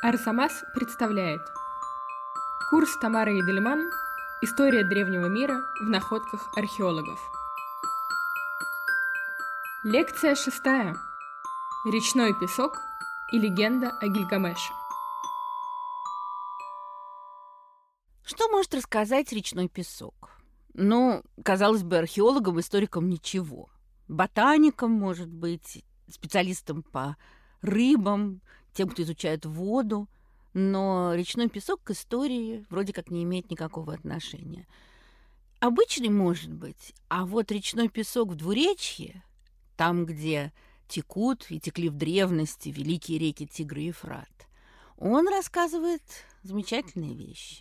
Арзамас представляет курс Тамары Едельман «История древнего мира в находках археологов». Лекция 6. Речной песок и легенда о Гильгамеше. Что может рассказать речной песок? Ну, казалось бы, археологам, историкам ничего. Ботаникам, может быть, специалистам по рыбам, тем, кто изучает воду. Но речной песок к истории вроде как не имеет никакого отношения. Обычный, может быть, а вот речной песок в двуречье, там, где текут и текли в древности великие реки Тигр и Ефрат, он рассказывает замечательные вещи.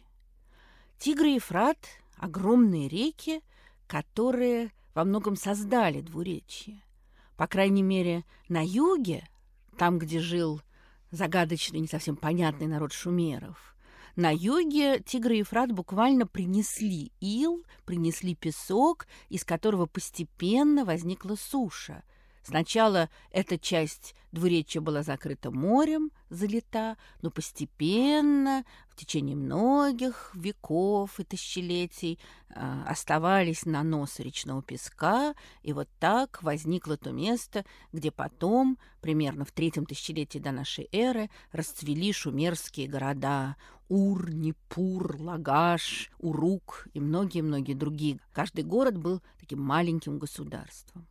Тигр и Ефрат – огромные реки, которые во многом создали двуречье. По крайней мере, на юге, там, где жил загадочный, не совсем понятный народ шумеров, на юге Тигр и Ефрат буквально принесли ил, принесли песок, из которого постепенно возникла суша. Сначала эта часть двуречья была закрыта морем, залита, но постепенно, в течение многих веков и тысячелетий, оставались наносы речного песка, и вот так возникло то место, где потом, примерно в 3-м тысячелетии до нашей эры, расцвели шумерские города Ур, Непур, Лагаш, Урук и многие-многие другие. Каждый город был таким маленьким государством.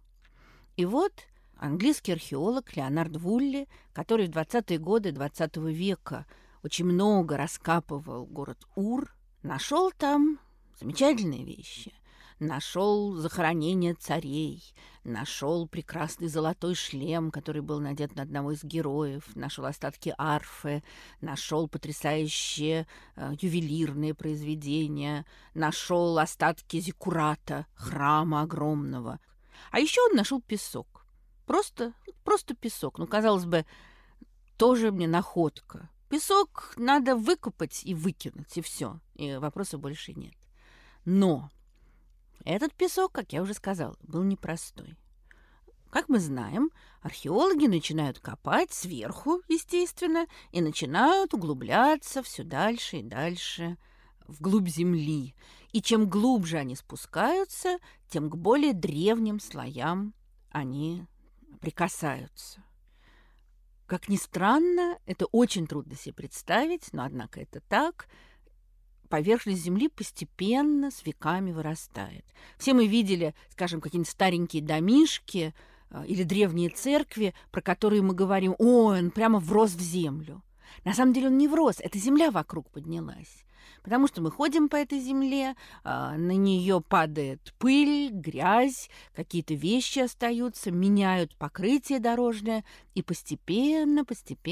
И вот английский археолог Леонард Вулли, который в 20-е годы XX века очень много раскапывал город Ур, нашел там замечательные вещи. Нашел захоронение царей, нашел прекрасный золотой шлем, который был надет на одного из героев, нашел остатки арфы, нашел потрясающие ювелирные произведения, нашел остатки зиккурата, храма огромного. А еще он нашел песок. Просто песок. Ну, казалось бы, тоже мне находка. Песок надо выкопать и выкинуть, и все. И вопросов больше нет. Но этот песок, как я уже сказала, был непростой. Как мы знаем, археологи начинают копать сверху, естественно, и начинают углубляться все дальше и дальше вглубь земли. И чем глубже они спускаются, тем к более древним слоям они прикасаются. Как ни странно, это очень трудно себе представить, но, однако, это так. Поверхность Земли постепенно с веками вырастает. Все мы видели, скажем, какие-нибудь старенькие домишки или древние церкви, про которые мы говорим: «Ой, он прямо врос в землю». На самом деле он не врос, эта земля вокруг поднялась. Потому что мы ходим по этой земле, на нее падает пыль, грязь, какие-то вещи остаются, меняют покрытие дорожное, и постепенно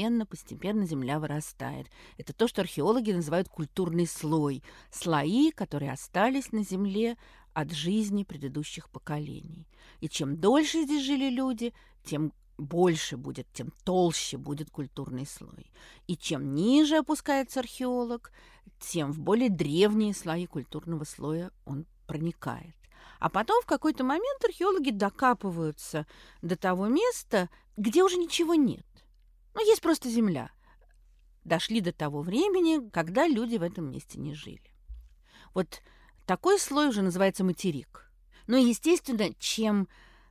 земля вырастает. Это то, что археологи называют культурный слой. Слои, которые остались на земле от жизни предыдущих поколений. И чем дольше здесь жили люди, тем больше будет, тем толще будет культурный слой. И чем ниже опускается археолог, тем в более древние слои культурного слоя он проникает. А потом в какой-то момент археологи докапываются до того места, где уже ничего нет. Ну, есть просто земля. Дошли до того времени, когда люди в этом месте не жили. Вот такой слой уже называется материк. Но, естественно, чем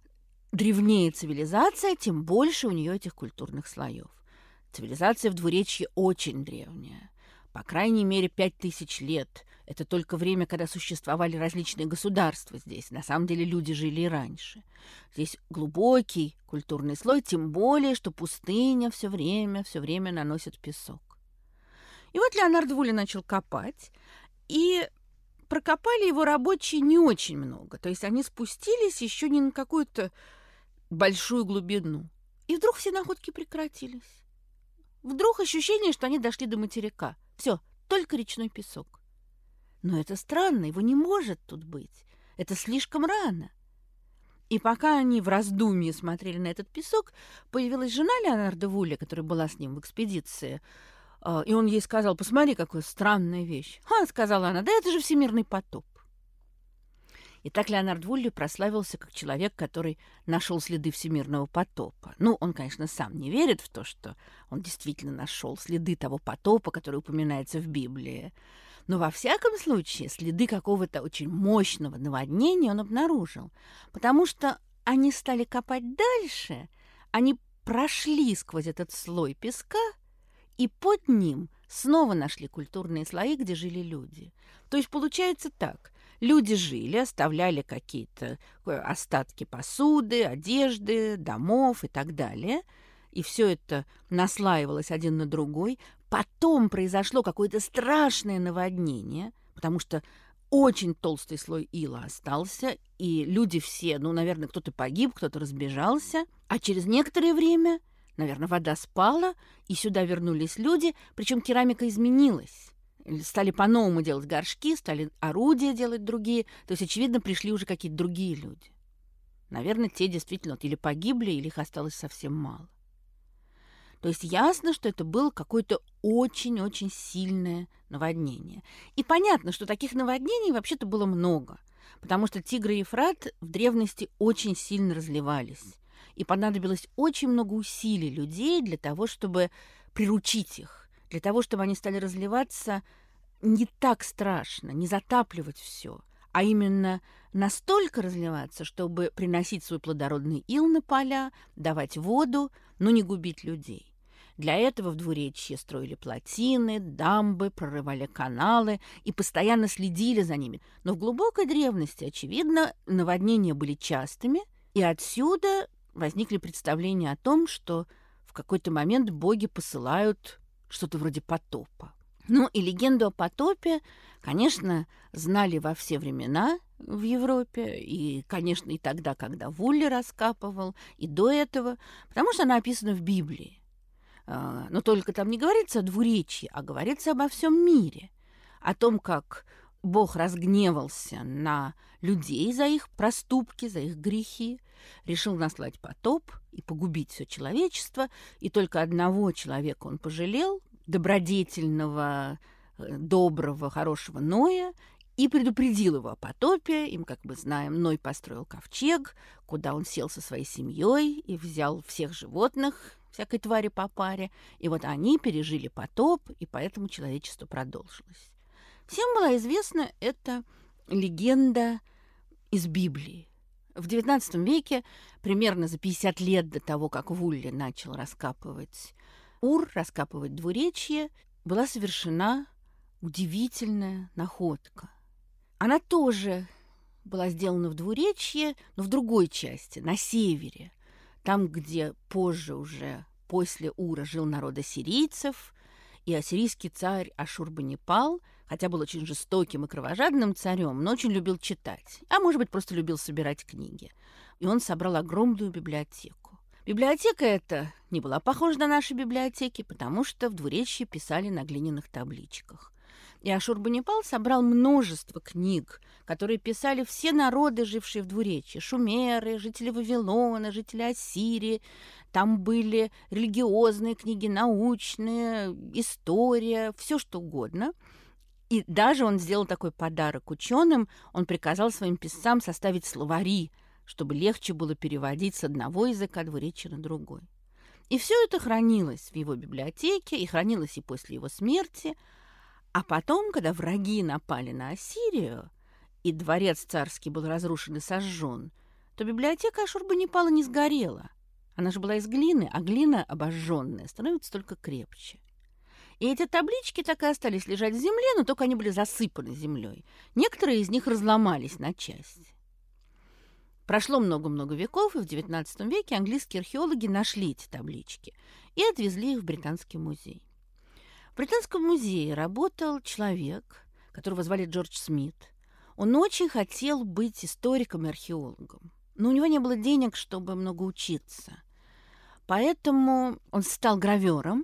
древнее цивилизация, тем больше у нее этих культурных слоев. Цивилизация в двуречье очень древняя. По крайней мере, 5000 лет. Это только время, когда существовали различные государства здесь. На самом деле люди жили и раньше. Здесь глубокий культурный слой, тем более, что пустыня все время наносит песок. И вот Леонард Вулли начал копать, и прокопали его рабочие не очень много. То есть они спустились еще не на какую-то большую глубину. И вдруг все находки прекратились. Вдруг ощущение, что они дошли до материка. Все, только речной песок. Но это странно, его не может тут быть. Это слишком рано. И пока они в раздумье смотрели на этот песок, появилась жена Леонарда Вулли, которая была с ним в экспедиции. И он ей сказал: «Посмотри, какая странная вещь». «А», — сказала она, — «да это же всемирный потоп». И так Леонард Вулли прославился как человек, который нашел следы всемирного потопа. Ну, он, конечно, сам не верит в то, что он действительно нашел следы того потопа, который упоминается в Библии. Но во всяком случае следы какого-то очень мощного наводнения он обнаружил, потому что они стали копать дальше, они прошли сквозь этот слой песка, и под ним снова нашли культурные слои, где жили люди. То есть получается так. Люди жили, оставляли какие-то остатки посуды, одежды, домов и так далее. И все это наслаивалось один на другой. Потом произошло какое-то страшное наводнение, потому что очень толстый слой ила остался, и люди все, наверное, кто-то погиб, кто-то разбежался. А через некоторое время, наверное, вода спала, и сюда вернулись люди, причем керамика изменилась. Стали по-новому делать горшки, стали орудия делать другие. То есть, очевидно, пришли уже какие-то другие люди. Наверное, те действительно или погибли, или их осталось совсем мало. То есть ясно, что это было какое-то очень-очень сильное наводнение. И понятно, что таких наводнений вообще-то было много, потому что Тигр и Ефрат в древности очень сильно разливались. И понадобилось очень много усилий людей для того, чтобы приручить их, для того, чтобы они стали разливаться не так страшно, не затапливать все, а именно настолько разливаться, чтобы приносить свой плодородный ил на поля, давать воду, но не губить людей. Для этого в двуречье строили плотины, дамбы, прорывали каналы и постоянно следили за ними. Но в глубокой древности, очевидно, наводнения были частыми, и отсюда возникли представления о том, что в какой-то момент боги посылают что-то вроде потопа. Ну и легенду о потопе, конечно, знали во все времена в Европе, и, конечно, и тогда, когда Вулли раскапывал, и до этого, потому что она описана в Библии. Но только там не говорится о двуречье, а говорится обо всем мире, о том, как Бог разгневался на людей за их проступки, за их грехи, решил наслать потоп и погубить все человечество, и только одного человека он пожалел, добродетельного, доброго, хорошего Ноя, и предупредил его о потопе. Им, как мы знаем, Ной построил ковчег, куда он сел со своей семьей и взял всех животных, всякой твари по паре, и вот они пережили потоп, и поэтому человечество продолжилось. Всем была известна эта легенда из Библии. В XIX веке, примерно за 50 лет до того, как Вулли начал раскапывать раскапывать двуречье, была совершена удивительная находка. Она тоже была сделана в двуречье, но в другой части, на севере, там, где позже уже, после Ура, жил народ ассирийцев, и ассирийский царь Ашурбанипал, хотя был очень жестоким и кровожадным царем, но очень любил читать, а может быть, просто любил собирать книги. И он собрал огромную библиотеку. Библиотека эта не была похожа на наши библиотеки, потому что в двуречье писали на глиняных табличках. И Ашурбанипал собрал множество книг, которые писали все народы, жившие в двуречье. Шумеры, жители Вавилона, жители Ассирии. Там были религиозные книги, научные, история, все что угодно. И даже он сделал такой подарок ученым. Он приказал своим писцам составить словари, чтобы легче было переводить с одного языка двуречья на другой. И все это хранилось в его библиотеке, и хранилось и после его смерти. А потом, когда враги напали на Ассирию, и дворец царский был разрушен и сожжен, то библиотека Ашурбанипала не сгорела. Она же была из глины, а глина, обожженная, становится только крепче. И эти таблички так и остались лежать в земле, но только они были засыпаны землей. Некоторые из них разломались на части. Прошло много-много веков, и в XIX веке английские археологи нашли эти таблички и отвезли их в Британский музей. В Британском музее работал человек, которого звали Джордж Смит. Он очень хотел быть историком и археологом, но у него не было денег, чтобы много учиться. Поэтому он стал гравёром,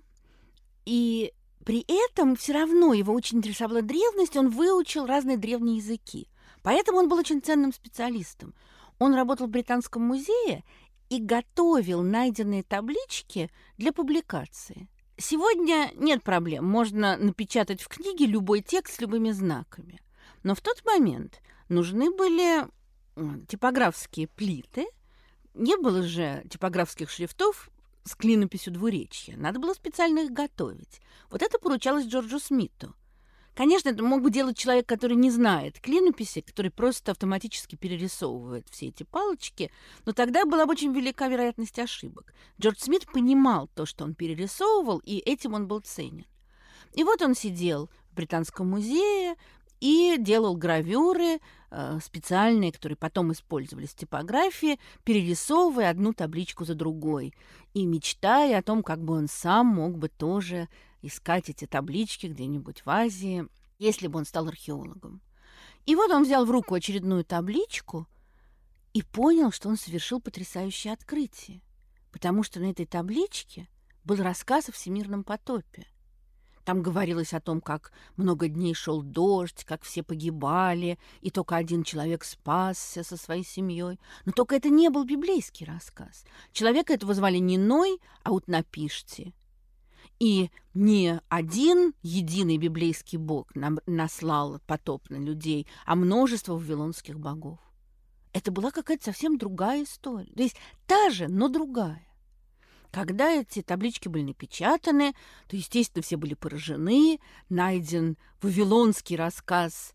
и при этом все равно его очень интересовала древность, он выучил разные древние языки. Поэтому он был очень ценным специалистом. Он работал в Британском музее и готовил найденные таблички для публикации. Сегодня нет проблем, можно напечатать в книге любой текст с любыми знаками. Но в тот момент нужны были типографские плиты. Не было же типографских шрифтов с клинописью двуречья. Надо было специально их готовить. Вот это поручалось Джорджу Смиту. Конечно, это мог бы делать человек, который не знает клинописи, который просто автоматически перерисовывает все эти палочки, но тогда была бы очень велика вероятность ошибок. Джордж Смит понимал то, что он перерисовывал, и этим он был ценен. И вот он сидел в Британском музее и делал гравюры специальные, которые потом использовались в типографии, перерисовывая одну табличку за другой и мечтая о том, как бы он сам мог бы тоже искать эти таблички где-нибудь в Азии, если бы он стал археологом. И вот он взял в руку очередную табличку и понял, что он совершил потрясающее открытие, потому что на этой табличке был рассказ о всемирном потопе. Там говорилось о том, как много дней шел дождь, как все погибали, и только один человек спасся со своей семьей. Но только это не был библейский рассказ. Человека этого звали не Ной, а Утнапишти. И не один единый библейский бог наслал потоп на людей, а множество вавилонских богов. Это была какая-то совсем другая история. То есть та же, но другая. Когда эти таблички были напечатаны, то, естественно, все были поражены. Найден вавилонский рассказ,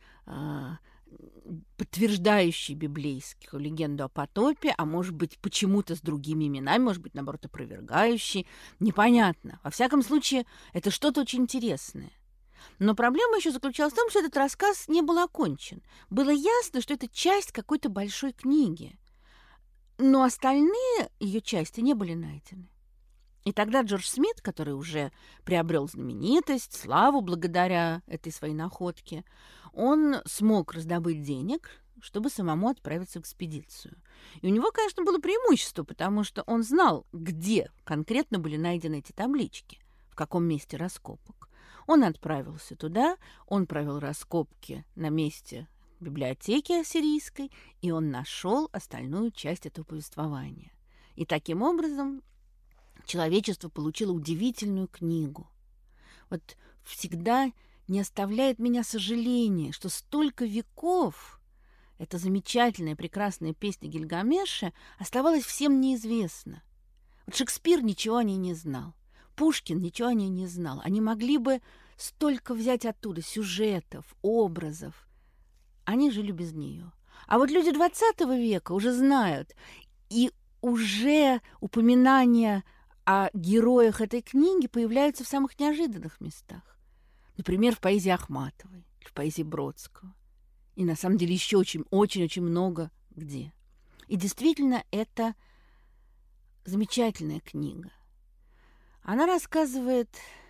подтверждающий библейскую легенду о потопе, а может быть, почему-то с другими именами, может быть, наоборот, опровергающий. Непонятно. Во всяком случае, это что-то очень интересное. Но проблема еще заключалась в том, что этот рассказ не был окончен. Было ясно, что это часть какой-то большой книги. Но остальные ее части не были найдены. И тогда Джордж Смит, который уже приобрел знаменитость, славу благодаря этой своей находке, он смог раздобыть денег, чтобы самому отправиться в экспедицию. И у него, конечно, было преимущество, потому что он знал, где конкретно были найдены эти таблички, в каком месте раскопок. Он отправился туда, он провел раскопки на месте библиотеки ассирийской, и он нашел остальную часть этого повествования. И таким образом человечество получило удивительную книгу. Вот всегда не оставляет меня сожаление, что столько веков эта замечательная, прекрасная песня Гильгамеша оставалась всем неизвестна. Вот Шекспир ничего о ней не знал, Пушкин ничего о ней не знал. Они могли бы столько взять оттуда сюжетов, образов. Они жили без нее. А вот люди XX века уже знают, и уже упоминания о героях этой книги появляются в самых неожиданных местах. Например, в поэзии Ахматовой, в поэзии Бродского. И на самом деле еще очень-очень много где. И действительно, это замечательная книга. Она рассказывает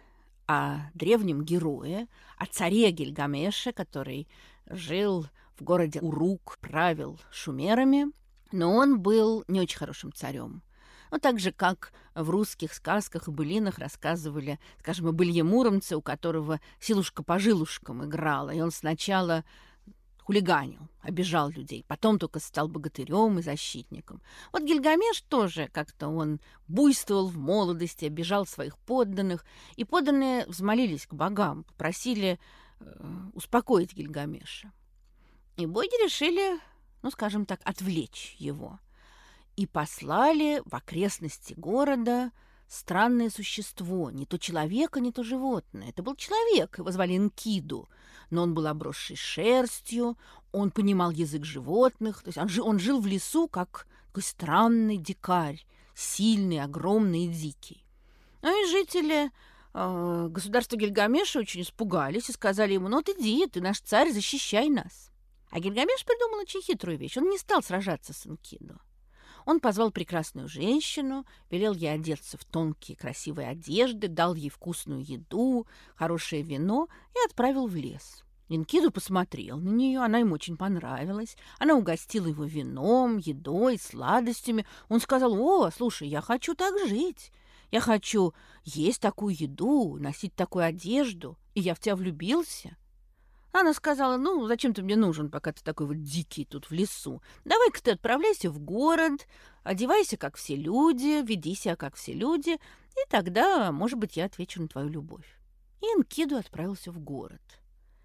о древнем герое, о царе Гильгамеше, который жил в городе Урук, правил шумерами, но он был не очень хорошим царем. Ну, так же, как в русских сказках и былинах рассказывали, скажем, об Илье Муромце, у которого силушка по жилушкам играла, и он сначала хулиганил, обижал людей, потом только стал богатырем и защитником. Вот Гильгамеш тоже как-то он буйствовал в молодости, обижал своих подданных, и подданные взмолились к богам, попросили успокоить Гильгамеша. И боги решили, ну, скажем так, отвлечь его. И послали в окрестности города странное существо, не то человека, не то животное. Это был человек, его звали Энкиду, но он был обросший шерстью, он понимал язык животных, то есть он жил в лесу, как такой странный дикарь, сильный, огромный и дикий. Ну и жители государства Гильгамеша очень испугались и сказали ему: ну вот иди, ты наш царь, защищай нас. А Гильгамеш придумал очень хитрую вещь. Он не стал сражаться с Энкиду. Он позвал прекрасную женщину, велел ей одеться в тонкие красивые одежды, дал ей вкусную еду, хорошее вино и отправил в лес. Энкиду посмотрел на нее, она ему очень понравилась. Она угостила его вином, едой, сладостями. Он сказал: о, слушай, я хочу так жить. Я хочу есть такую еду, носить такую одежду, и я в тебя влюбился. Она сказала: ну, зачем ты мне нужен, пока ты такой вот дикий тут в лесу? Давай-ка ты отправляйся в город, одевайся, как все люди, веди себя, как все люди, и тогда, может быть, я отвечу на твою любовь. И Энкиду отправился в город.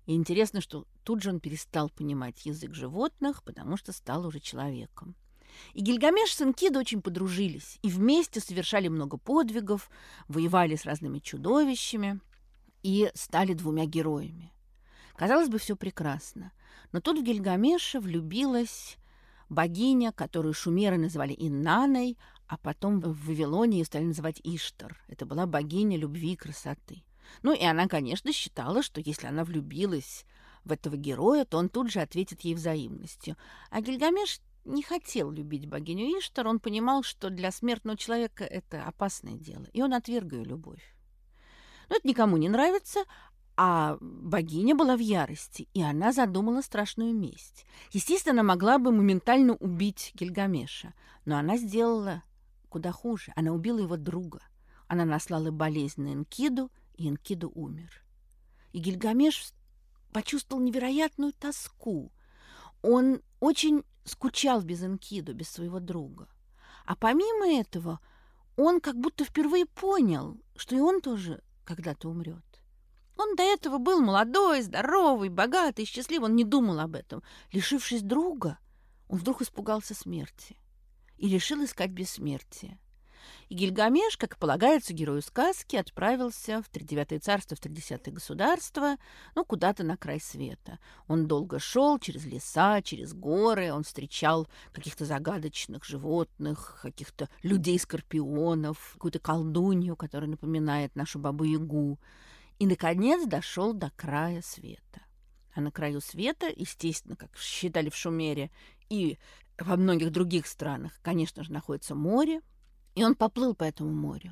И интересно, что тут же он перестал понимать язык животных, потому что стал уже человеком. И Гильгамеш с Энкидо очень подружились, и вместе совершали много подвигов, воевали с разными чудовищами и стали двумя героями. Казалось бы, все прекрасно. Но тут в Гильгамеша влюбилась богиня, которую шумеры называли Иннаной, а потом в Вавилоне ее стали называть Иштар. Это была богиня любви и красоты. Ну и она, конечно, считала, что если она влюбилась в этого героя, то он тут же ответит ей взаимностью. А Гильгамеш не хотел любить богиню Иштар, он понимал, что для смертного человека это опасное дело, и он отверг ее любовь. Но это никому не нравится, а богиня была в ярости, и она задумала страшную месть. Естественно, она могла бы моментально убить Гильгамеша, но она сделала куда хуже. Она убила его друга. Она наслала болезнь на Энкиду, и Энкиду умер. И Гильгамеш почувствовал невероятную тоску. Он очень скучал без Энкиду, без своего друга. А помимо этого, он как будто впервые понял, что и он тоже когда-то умрет. Он до этого был молодой, здоровый, богатый, счастливый. Он не думал об этом. Лишившись друга, он вдруг испугался смерти и решил искать бессмертие. И Гильгамеш, как и полагается герою сказки, отправился в Тридевятое царство, в Тридесятое государство, куда-то на край света. Он долго шел через леса, через горы, он встречал каких-то загадочных животных, каких-то людей-скорпионов, какую-то колдунью, которая напоминает нашу Бабу-Ягу. И, наконец, дошел до края света. А на краю света, естественно, как считали в Шумере и во многих других странах, конечно же, находится море. И он поплыл по этому морю.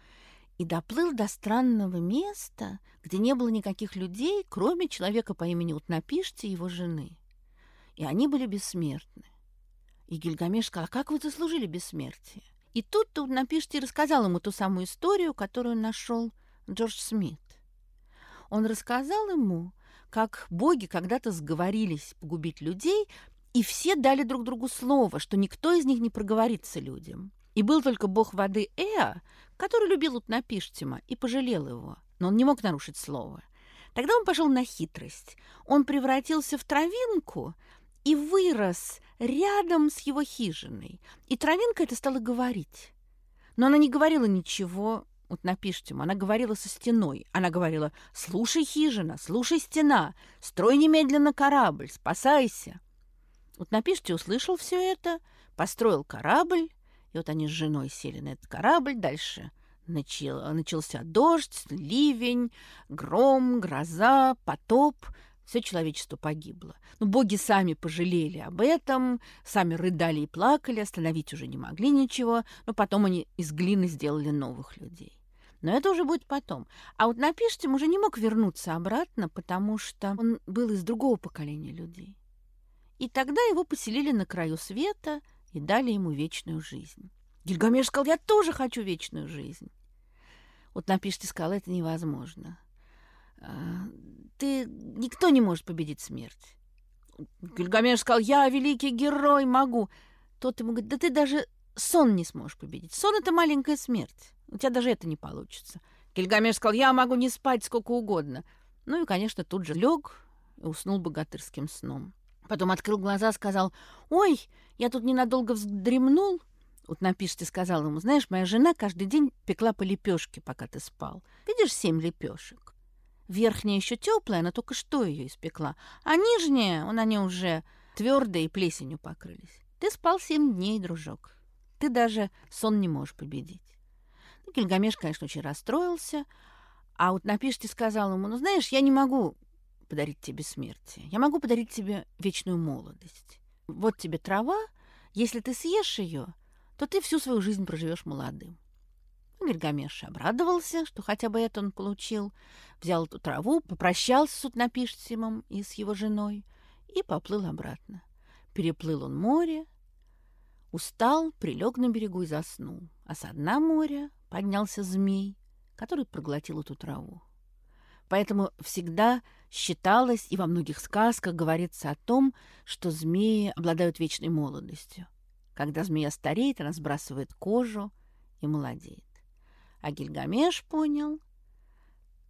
И доплыл до странного места, где не было никаких людей, кроме человека по имени Утнапишти и его жены. И они были бессмертны. И Гильгамеш сказал: «А как вы заслужили бессмертие?» И тут Утнапишти рассказал ему ту самую историю, которую нашел Джордж Смит. Он рассказал ему, как боги когда-то сговорились погубить людей, и все дали друг другу слово, что никто из них не проговорится людям. И был только бог воды Эа, который любил Утнапиштима и пожалел его, но он не мог нарушить слово. Тогда он пошел на хитрость. Он превратился в травинку и вырос рядом с его хижиной. И травинка эта стала говорить. Но она не говорила ничего Утнапиштиму, она говорила со стеной. Она говорила: «Слушай, хижина, слушай, стена, строй немедленно корабль, спасайся». Утнапишти услышал все это, построил корабль. И вот они с женой сели на этот корабль. Дальше начался дождь, ливень, гром, гроза, потоп. Все человечество погибло. Но боги сами пожалели об этом, сами рыдали и плакали, остановить уже не могли ничего. Но потом они из глины сделали новых людей. Но это уже будет потом. А вот Утнапиштим уже не мог вернуться обратно, потому что он был из другого поколения людей. И тогда его поселили на краю света и дали ему вечную жизнь. Гильгамеш сказал: «Я тоже хочу вечную жизнь». Утнапишти сказал: «Это невозможно. Никто не может победить смерть». Гильгамеш сказал: «Я великий герой, могу». Тот ему говорит: «Да ты даже сон не сможешь победить. Сон — это маленькая смерть. У тебя даже это не получится». Гильгамеш сказал: «Я могу не спать сколько угодно». Ну и, конечно, тут же лег и уснул богатырским сном. Потом открыл глаза, сказал: «Ой, я тут ненадолго вздремнул». Утнапишти сказал ему: «Знаешь, моя жена каждый день пекла по лепешке, пока ты спал. Видишь 7 лепешек? Верхняя еще теплая, она только что ее испекла, а нижняя, они уже твердые и плесенью покрылись. Ты спал 7 дней, дружок. Ты даже сон не можешь победить». Гильгамеш, конечно, очень расстроился, а Утнапишти сказал ему: «Знаешь, я не могу подарить тебе бессмертие. Я могу подарить тебе вечную молодость. Вот тебе трава, если ты съешь ее, то ты всю свою жизнь проживешь молодым». Гильгамеш обрадовался, что хотя бы это он получил, взял эту траву, попрощался с Утнапиштимом и с его женой и поплыл обратно. Переплыл он море, устал, прилег на берегу и заснул. А со дна моря поднялся змей, который проглотил эту траву. Поэтому всегда считалось, и во многих сказках говорится о том, что змеи обладают вечной молодостью. Когда змея стареет, она сбрасывает кожу и молодеет. А Гильгамеш понял,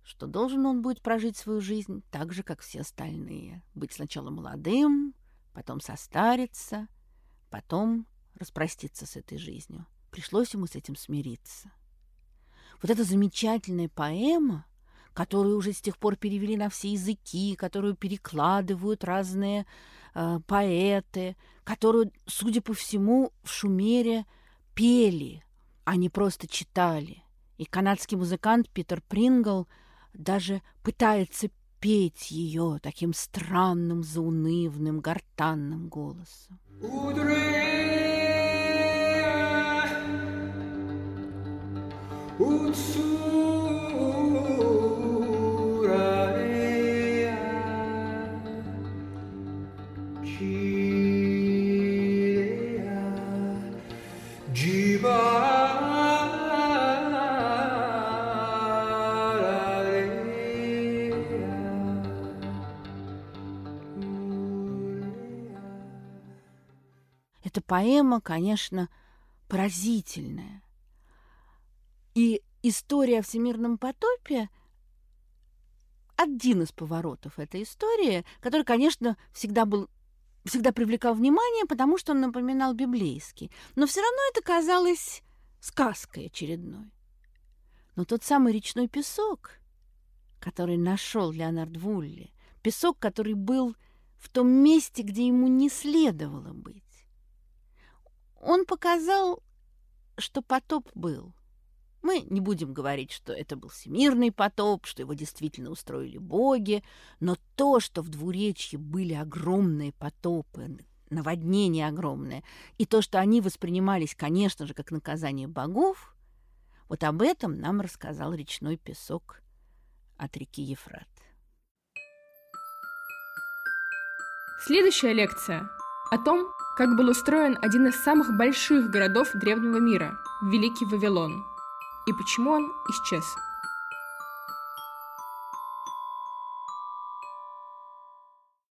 что должен он будет прожить свою жизнь так же, как все остальные. Быть сначала молодым, потом состариться, потом распроститься с этой жизнью. Пришлось ему с этим смириться. Вот эта замечательная поэма, которую уже с тех пор перевели на все языки, которую перекладывают разные поэты, которую, судя по всему, в Шумере пели, а не просто читали. И канадский музыкант Питер Прингл даже пытается петь ее таким странным, заунывным, гортанным голосом. Эта поэма, конечно, поразительная. И история о всемирном потопе – один из поворотов этой истории, который, конечно, всегда привлекал внимание, потому что он напоминал библейский. Но все равно это казалось сказкой очередной. Но тот самый речной песок, который нашел Леонард Вулли, песок, который был в том месте, где ему не следовало быть, он показал, что потоп был. Мы не будем говорить, что это был всемирный потоп, что его действительно устроили боги, но то, что в Двуречье были огромные потопы, наводнения огромные, и то, что они воспринимались, конечно же, как наказание богов, вот об этом нам рассказал речной песок от реки Ефрат. Следующая лекция о том, как был устроен один из самых больших городов древнего мира – Великий Вавилон, и почему он исчез.